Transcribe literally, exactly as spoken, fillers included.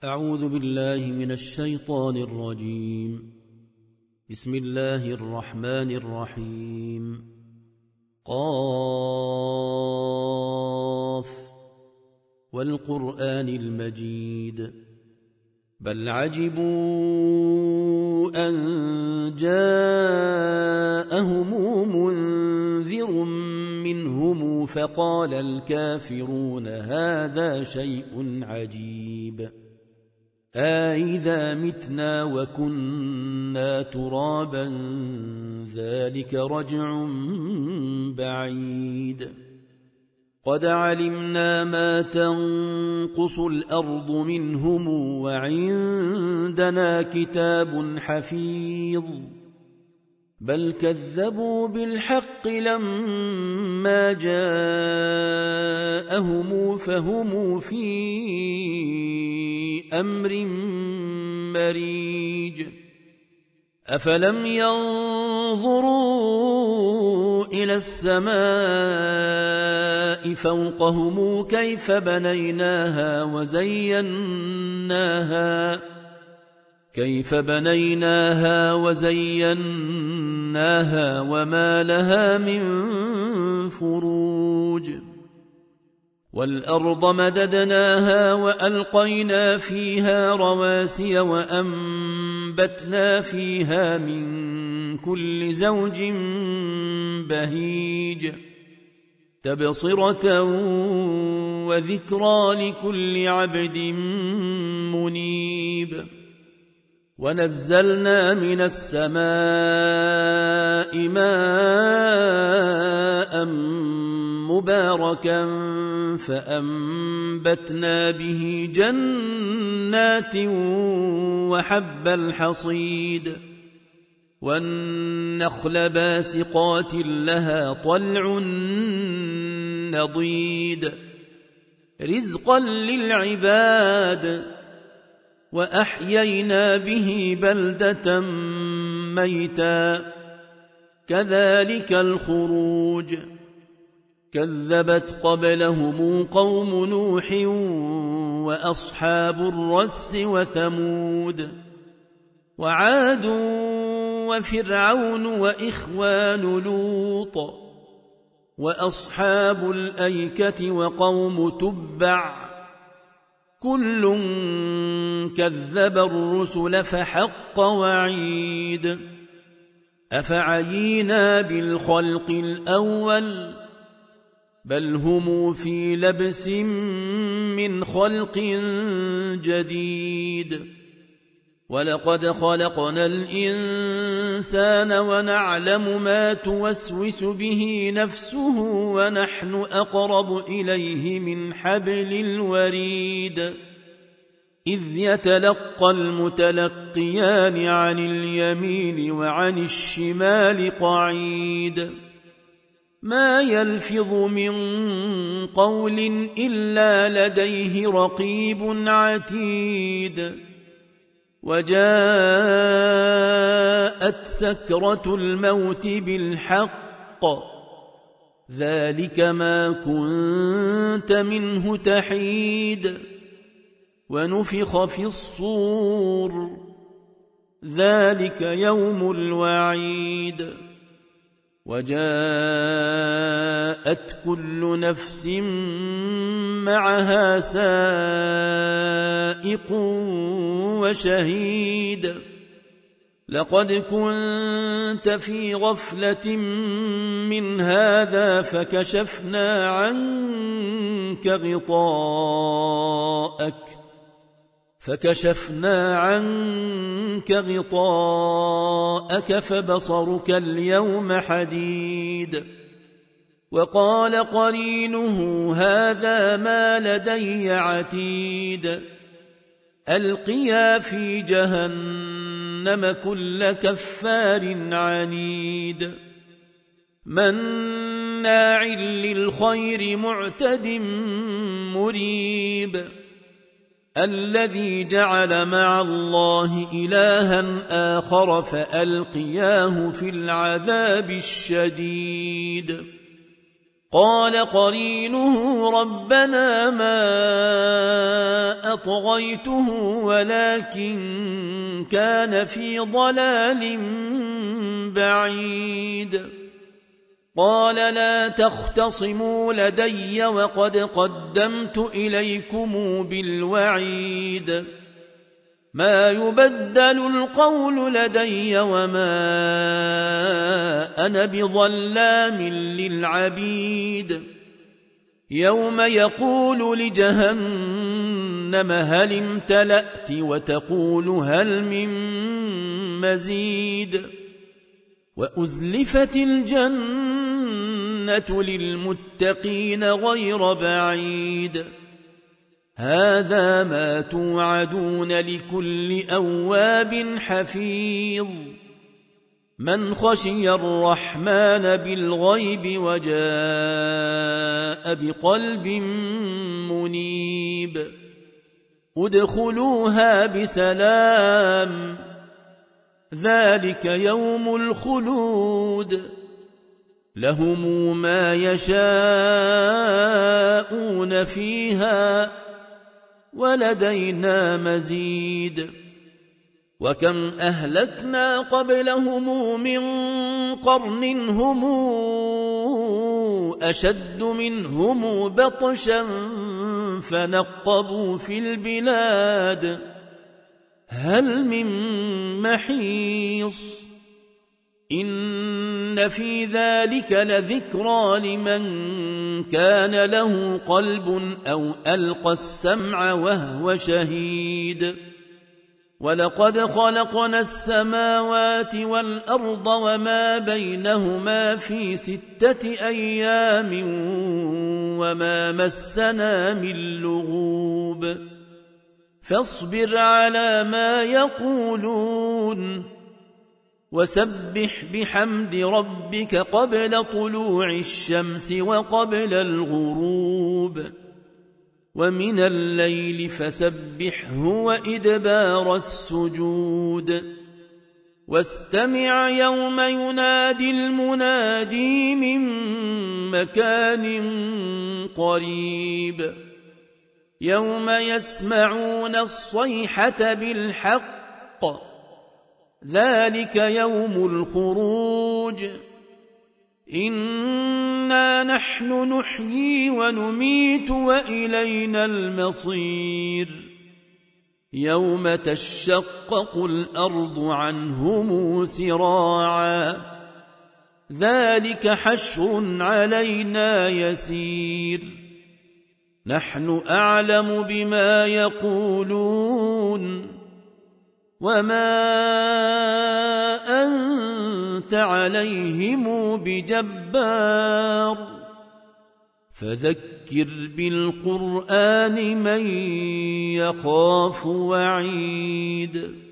أعوذ بالله من الشيطان الرجيم. بسم الله الرحمن الرحيم. قاف والقرآن المجيد بل عجبوا أن جاءهم منذر منهم فقال الكافرون هذا شيء عجيب أإذا متنا وكنا ترابا ذلك رجع بعيد قد علمنا ما تنقص الأرض منهم وعندنا كتاب حفيظ بل كذبوا بالحق لما جاءهم فهم في أمر مريج أفلم ينظروا إلى السماء فوقهم كيف بنيناها وزيناها كيف بنيناها وزيناها وما لها من فروج والأرض مددناها وألقينا فيها رواسي وأنبتنا فيها من كل زوج بهيج تبصرة وذكرى لكل عبد منيب ونزلنا من السماء ماء مباركا فأنبتنا به جنات وحب الحصيد والنخل باسقات لها طلع نضيد رزقا للعباد وأحيينا به بلدة ميتا كذلك الخروج كذبت قبلهم قوم نوح وأصحاب الرس وثمود وعاد وفرعون وإخوان لوط وأصحاب الأيكة وقوم تبع كل كذب الرسل فحق وعيد أفعينا بالخلق الأول بل هم في لبس من خلق جديد ولقد خلقنا الإنسان ونعلم ما توسوس به نفسه ونحن أقرب إليه من حبل الوريد إذ يتلقى المتلقيان عن اليمين وعن الشمال قعيد ما يلفظ من قول إلا لديه رقيب عتيد وجاءت سكرة الموت بالحق ذلك ما كنت منه تحيد ونفخ في الصور ذلك يوم الوعيد وجاءت كل نفس معها سائق وشهيد لقد كنت في غفلة من هذا فكشفنا عنك غطاءك فكشفنا عنك غطاءك فبصرك اليوم حديد وقال قرينه هذا ما لدي عتيد ألقيا في جهنم كل كفار عنيد مناع للخير معتد مريب الذي جعل مع الله إلها آخر فألقياه في العذاب الشديد قال قرينه ربنا ما أطغيته ولكن كان في ضلال بعيد قال لا تختصموا لدي وقد قدمت إليكم بالوعيد ما يبدل القول لدي وما أنا بظلام للعبيد يوم يقول لجهنم هل امتلأت وتقول هل من مزيد وأزلفت الجنة للمتقين غير بعيد هذا ما توعدون لكل أواب حفيظ من خشي الرحمن بالغيب وجاء بقلب منيب ادخلوها بسلام ذلك يوم الخلود لهم ما يشاءون فيها ولدينا مزيد وكم أهلكنا قبلهم من قرن هم أشد منهم بطشا فنقبوا في البلاد هل من محيص إن في ذلك لذكرى لمن كان له قلب أو ألقى السمع وهو شهيد ولقد خلقنا السماوات والأرض وما بينهما في ستة أيام وما مسنا من لغوب فاصبر على ما يقولون وسبح بحمد ربك قبل طلوع الشمس وقبل الغروب ومن الليل فسبحه وإدبار السجود واستمع يوم ينادي المنادي من مكان قريب يوم يسمعون الصيحة بالحق ذلك يوم الخروج إنا نحن نحيي ونميت وإلينا المصير يوم تشقق الأرض عنهم سراعا ذلك حشر علينا يسير نحن أعلم بما يقولون وما أنت عليهم بجبار فذكر بالقرآن من يخاف وعيد